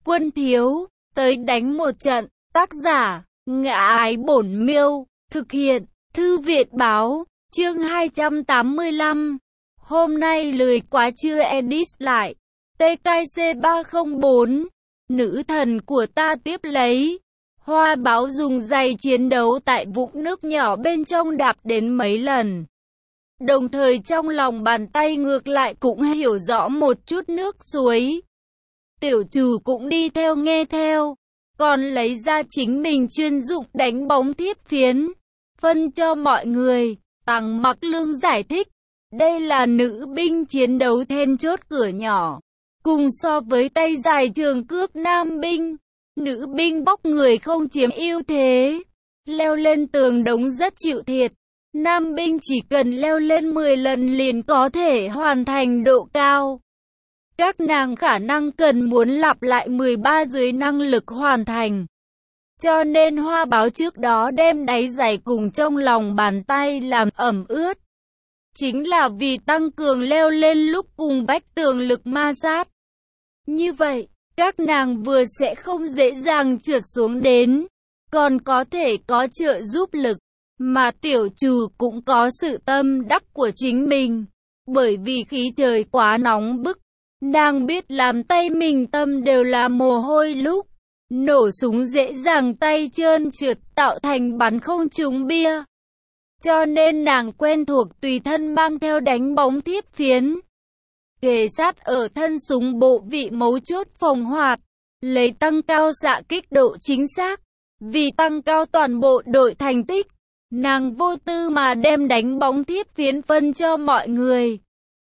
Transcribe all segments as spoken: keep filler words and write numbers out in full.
Quân thiếu, tới đánh một trận. Tác giả, Ngã Ái Bổn Miêu. Thực hiện, Thư Viện Báo. Chương hai trăm tám mươi lăm. Hôm nay lười quá chưa edit lại. tê ca xê ba không bốn. Nữ thần của ta tiếp lấy. Hoa báo dùng giày chiến đấu tại vũng nước nhỏ bên trong đạp đến mấy lần. Đồng thời trong lòng bàn tay ngược lại cũng hiểu rõ một chút nước suối. Tiểu Trù cũng đi theo nghe theo. Còn lấy ra chính mình chuyên dụng đánh bóng thiết phiến. Phân cho mọi người. Tăng Mặc Lương giải thích. Đây là nữ binh chiến đấu then chốt cửa nhỏ. Cùng so với tay dài trường cước nam binh. Nữ binh bóc người không chiếm ưu thế. Leo lên tường đống rất chịu thiệt. Nam binh chỉ cần leo lên mười lần liền có thể hoàn thành độ cao. Các nàng khả năng cần muốn lặp lại mười ba dưới năng lực hoàn thành. Cho nên Hoa báo trước đó đem đáy giày cùng trong lòng bàn tay làm ẩm ướt. Chính là vì tăng cường leo lên lúc cùng vách tường lực ma sát. Như vậy, các nàng vừa sẽ không dễ dàng trượt xuống đến, còn có thể có trợ giúp lực. Mà Tiểu Trù cũng có sự tâm đắc của chính mình. Bởi vì khí trời quá nóng bức, nàng biết làm tay mình tâm đều là mồ hôi lúc nổ súng dễ dàng tay trơn trượt tạo thành bắn không trúng bia. Cho nên nàng quen thuộc tùy thân mang theo đánh bóng thiết phiến. Kề sát ở thân súng bộ vị mấu chốt phòng hoạt, lấy tăng cao xạ kích độ chính xác. Vì tăng cao toàn bộ đội thành tích, nàng vô tư mà đem đánh bóng thiết phiến phân cho mọi người.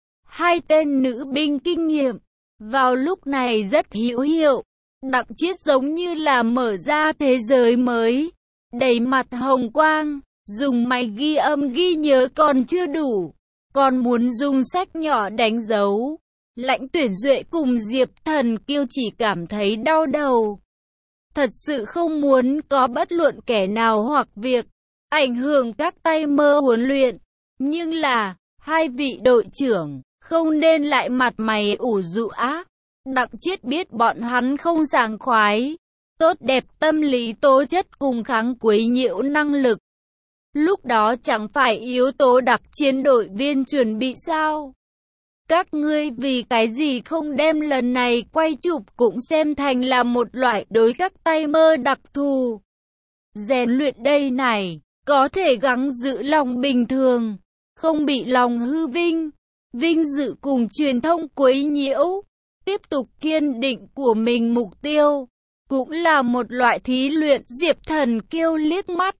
Hai tên nữ binh kinh nghiệm, vào lúc này rất hữu hiệu. Đặng Chiết giống như là mở ra thế giới mới, đầy mặt hồng quang, dùng máy ghi âm ghi nhớ còn chưa đủ, còn muốn dùng sách nhỏ đánh dấu. Lãnh Tuyển Duệ cùng Diệp Thần Kiêu chỉ cảm thấy đau đầu. Thật sự không muốn có bất luận kẻ nào hoặc việc ảnh hưởng các tay mơ huấn luyện. Nhưng là, hai vị đội trưởng, không nên lại mặt mày ủ rũ ác. Đặng Chiết biết bọn hắn không sảng khoái, tốt đẹp tâm lý tố chất cùng kháng quấy nhiễu năng lực. Lúc đó chẳng phải yếu tố đặc chiến đội viên chuẩn bị sao? Các ngươi vì cái gì không đem lần này quay chụp cũng xem thành là một loại đối các tay mơ đặc thù. Rèn luyện đây này, có thể gắng giữ lòng bình thường, không bị lòng hư vinh, vinh dự cùng truyền thông quấy nhiễu. Tiếp tục kiên định của mình mục tiêu, cũng là một loại thí luyện. Diệp Thần Kiêu liếc mắt,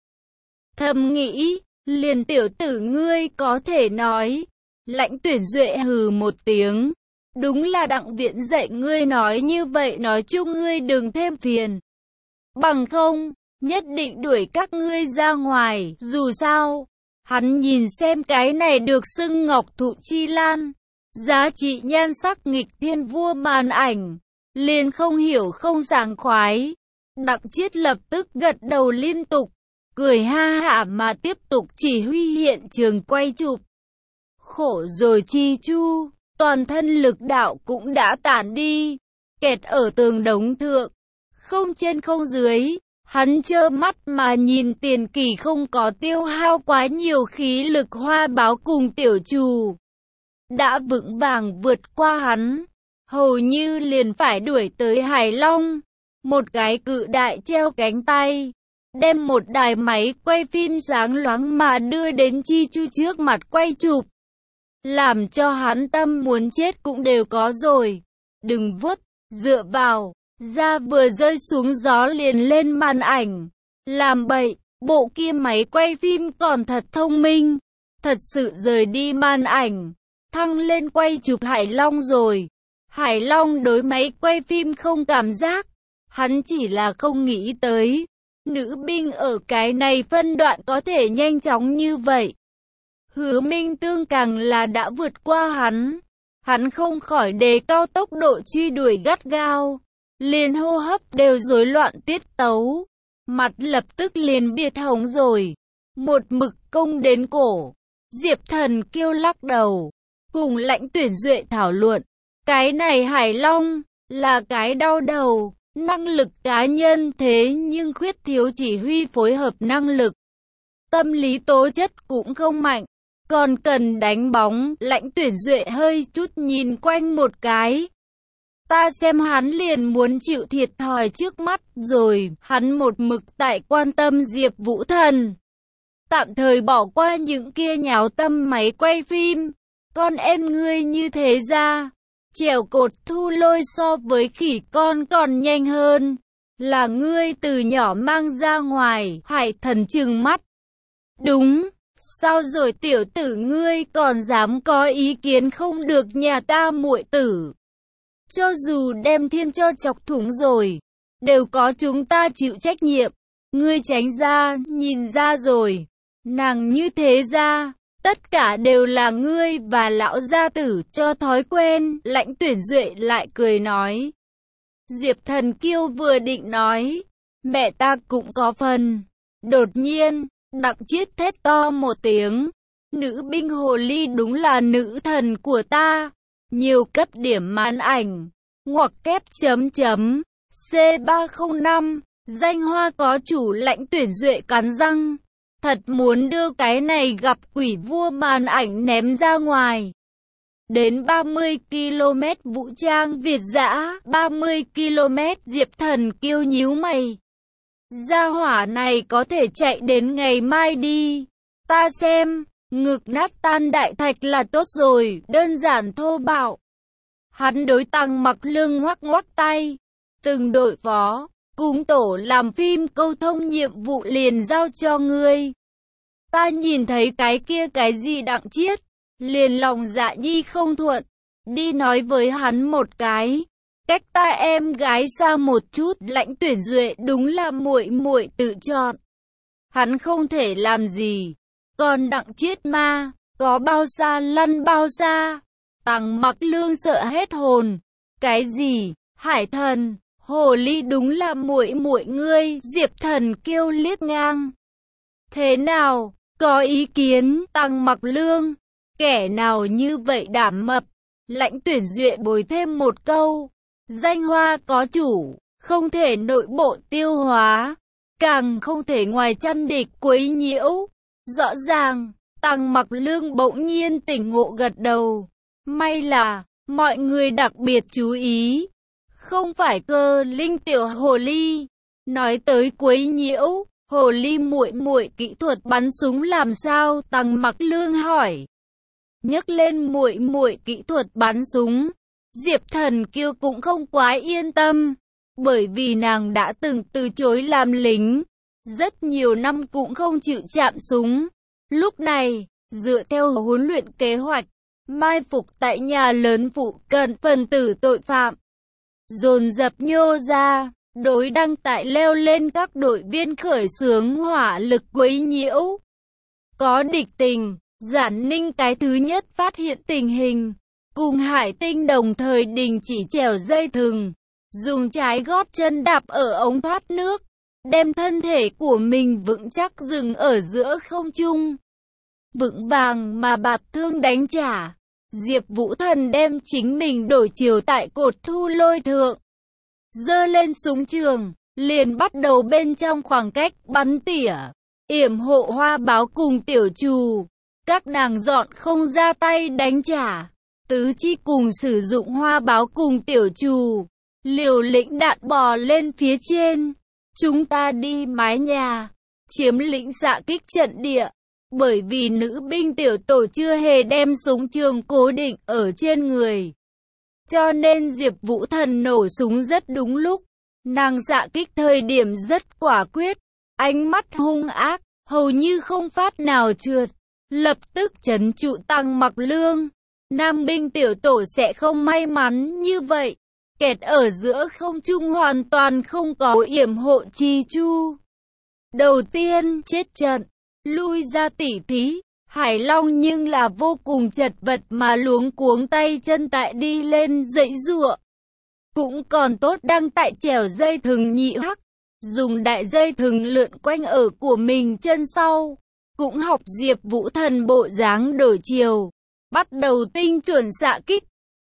thầm nghĩ, liền tiểu tử ngươi có thể nói. Lãnh Tuyển Duệ hừ một tiếng, đúng là Đặng Viện dạy ngươi nói như vậy, nói chung ngươi đừng thêm phiền. Bằng không, nhất định đuổi các ngươi ra ngoài. Dù sao, hắn nhìn xem cái này được xưng Ngọc Thụ Chi Lan, giá trị nhan sắc nghịch thiên vua màn ảnh, liền không hiểu không sảng khoái. Đặng Chiết lập tức gật đầu liên tục, cười ha hả mà tiếp tục chỉ huy hiện trường quay chụp. Khổ rồi Chi Chu, toàn thân lực đạo cũng đã tản đi, kẹt ở tường đống thượng, không trên không dưới. Hắn trơ mắt mà nhìn Tiền Kỳ không có tiêu hao quá nhiều khí lực. Hoa báo cùng Tiểu Trù đã vững vàng vượt qua hắn, hầu như liền phải đuổi tới Hải Long. Một cái cự đại treo cánh tay, đem một đài máy quay phim sáng loáng mà đưa đến Chi Chu trước mặt quay chụp, làm cho hắn tâm muốn chết cũng đều có rồi. Đừng vuốt, dựa vào, da vừa rơi xuống gió liền lên màn ảnh. Làm bậy, bộ kia máy quay phim còn thật thông minh, thật sự rời đi màn ảnh, thăng lên quay chụp Hải Long rồi. Hải Long đối máy quay phim không cảm giác, hắn chỉ là không nghĩ tới nữ binh ở cái này phân đoạn có thể nhanh chóng như vậy. Hứa Minh Tương càng là đã vượt qua hắn, hắn không khỏi đề cao tốc độ truy đuổi gắt gao, liền hô hấp đều rối loạn tiết tấu, mặt lập tức liền biệt hồng rồi, một mực công đến cổ. Diệp Thần Kiêu lắc đầu, cùng Lãnh Tuyển Duệ thảo luận, cái này Hải Long là cái đau đầu, năng lực cá nhân thế nhưng khuyết thiếu chỉ huy phối hợp năng lực. Tâm lý tố chất cũng không mạnh, còn cần đánh bóng. Lãnh Tuyển Duệ hơi chút nhìn quanh một cái. Ta xem hắn liền muốn chịu thiệt thòi trước mắt rồi, hắn một mực tại quan tâm Diệp Vũ Thần. Tạm thời bỏ qua những kia nháo tâm máy quay phim, con em ngươi như thế ra, trèo cột thu lôi so với khỉ con còn nhanh hơn, là ngươi từ nhỏ mang ra ngoài. Hải Thần trừng mắt. Đúng, sao rồi tiểu tử ngươi còn dám có ý kiến không được nhà ta muội tử. Cho dù đem thiên cho chọc thủng rồi, đều có chúng ta chịu trách nhiệm. Ngươi tránh ra, nhìn ra rồi, nàng như thế ra, tất cả đều là ngươi và lão gia tử cho thói quen. Lãnh Tuyển Duệ lại cười nói. Diệp Thần Kiêu vừa định nói, mẹ ta cũng có phần. Đột nhiên, Đặng Chiết thét to một tiếng. Nữ binh hồ ly đúng là nữ thần của ta. Nhiều cấp điểm màn ảnh. Ngoặc kép chấm chấm. C ba không năm. Danh hoa có chủ. Lãnh Tuyển Duệ cắn răng. Thật muốn đưa cái này gặp quỷ vua màn ảnh ném ra ngoài. Đến ba mươi ki lô mét vũ trang Việt dã. ba mươi ki lô mét Diệp Thần Kiêu nhíu mày. Gia hỏa này có thể chạy đến ngày mai đi. Ta xem, ngực nát tan đại thạch là tốt rồi, đơn giản thô bạo. Hắn đối Tăng Mặc Lương ngoắc ngoắc tay. Từng đội phó, cùng tổ làm phim câu thông nhiệm vụ liền giao cho ngươi. Ta nhìn thấy cái kia cái gì Đặng Chiết, liền lòng dạ nhi không thuận. Đi nói với hắn một cái. Cách ta em gái xa một chút. Lãnh Tuyển Duệ đúng là muội muội tự chọn. Hắn không thể làm gì. Còn Đặng Chiết ma, có bao xa lăn bao xa. Tăng Mặc Lương sợ hết hồn. Cái gì? Hải Thần, hồ ly đúng là muội muội ngươi. Diệp Thần Kiêu liếc ngang. Thế nào? Có ý kiến? Tăng Mặc Lương, kẻ nào như vậy đảm mập? Lãnh Tuyển Duệ bồi thêm một câu. Danh hoa có chủ, không thể nội bộ tiêu hóa, càng không thể ngoài chăn địch quấy nhiễu. Rõ ràng, Tăng Mặc Lương bỗng nhiên tỉnh ngộ gật đầu. May là, mọi người đặc biệt chú ý. Không phải Cơ Linh tiểu hồ ly. Nói tới quấy nhiễu, hồ ly muội muội kỹ thuật bắn súng làm sao? Tăng Mặc Lương hỏi. Nhắc lên muội muội kỹ thuật bắn súng, Diệp Thần Kiêu cũng không quá yên tâm, bởi vì nàng đã từng từ chối làm lính, rất nhiều năm cũng không chịu chạm súng. Lúc này, dựa theo huấn luyện kế hoạch, mai phục tại nhà lớn phụ cận phần tử tội phạm, dồn dập nhô ra, đối đăng tại leo lên các đội viên khởi xướng hỏa lực quấy nhiễu. Có địch tình, Giản Ninh cái thứ nhất phát hiện tình hình. Cùng Hải Tinh đồng thời đình chỉ trèo dây thừng, dùng trái gót chân đạp ở ống thoát nước, đem thân thể của mình vững chắc dừng ở giữa không trung. Vững vàng mà bạt thương đánh trả, Diệp Vũ Thần đem chính mình đổi chiều tại cột thu lôi thượng. Giơ lên súng trường, liền bắt đầu bên trong khoảng cách bắn tỉa, yểm hộ Hoa Báo cùng Tiểu Trù. Các nàng dọn không ra tay đánh trả. Tứ Chi cùng sử dụng Hoa Báo cùng Tiểu Trù, liều lĩnh đạn bò lên phía trên. Chúng ta đi mái nhà, chiếm lĩnh xạ kích trận địa. Bởi vì nữ binh tiểu tổ chưa hề đem súng trường cố định ở trên người, cho nên Diệp Vũ Thần nổ súng rất đúng lúc. Nàng xạ kích thời điểm rất quả quyết, ánh mắt hung ác, hầu như không phát nào trượt, lập tức trấn trụ Tăng Mặc Lương. Nam binh tiểu tổ sẽ không may mắn như vậy, kẹt ở giữa không trung hoàn toàn không có yểm hộ chi chu. Đầu tiên chết trận, lui ra tỉ thí, Hải Long nhưng là vô cùng chật vật mà luống cuống tay chân tại đi lên dãy giụa. Cũng còn tốt đang tại trèo dây thừng nhị hắc, dùng đại dây thừng lượn quanh ở của mình chân sau, cũng học Diệp Vũ Thần bộ dáng đổi chiều, bắt đầu tinh chuẩn xạ kích.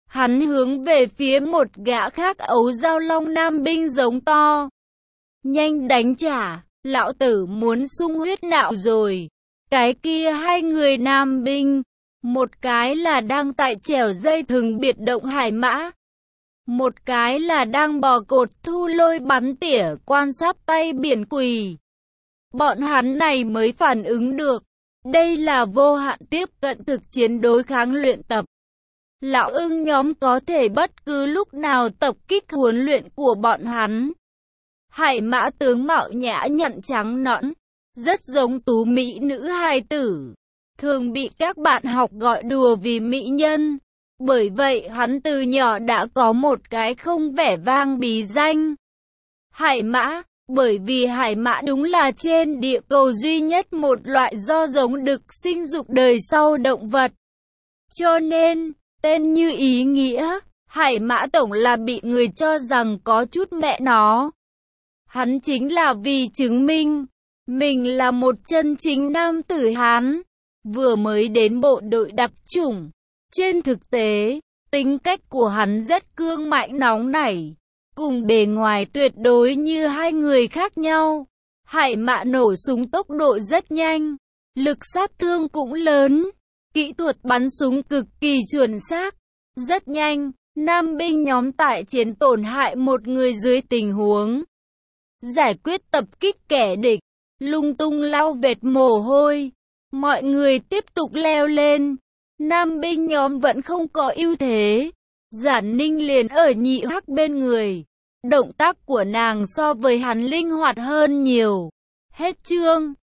Hắn hướng về phía một gã khác ấu dao long nam binh giống to. Nhanh đánh trả, lão tử muốn sung huyết nạo rồi. Cái kia hai người nam binh, một cái là đang tại chèo dây thừng biệt động hải mã. Một cái là đang bò cột thu lôi bắn tỉa quan sát tay biển quỳ. Bọn hắn này mới phản ứng được. Đây là vô hạn tiếp cận thực chiến đối kháng luyện tập. Lão ưng nhóm có thể bất cứ lúc nào tập kích huấn luyện của bọn hắn. Hải mã tướng mạo nhã nhặn trắng nõn, rất giống tú mỹ nữ hài tử. Thường bị các bạn học gọi đùa vì mỹ nhân. Bởi vậy hắn từ nhỏ đã có một cái không vẻ vang bí danh. Hải mã, bởi vì hải mã đúng là trên địa cầu duy nhất một loại do giống đực sinh dục đời sau động vật. Cho nên, tên như ý nghĩa, hải mã tổng là bị người cho rằng có chút mẹ nó. Hắn chính là vì chứng minh, mình là một chân chính nam tử Hán, vừa mới đến bộ đội đặc chủng. Trên thực tế, tính cách của hắn rất cương mãnh nóng nảy, cùng bề ngoài tuyệt đối như hai người khác nhau. Hải mã nổ súng tốc độ rất nhanh, lực sát thương cũng lớn, kỹ thuật bắn súng cực kỳ chuẩn xác, rất nhanh. Nam binh nhóm tại chiến tổn hại một người dưới tình huống giải quyết tập kích kẻ địch, lung tung lau vệt mồ hôi. Mọi người tiếp tục leo lên. Nam binh nhóm vẫn không có ưu thế. Giản Ninh liền ở nhị hắc bên người. Động tác của nàng so với hắn linh hoạt hơn nhiều. Hết chương.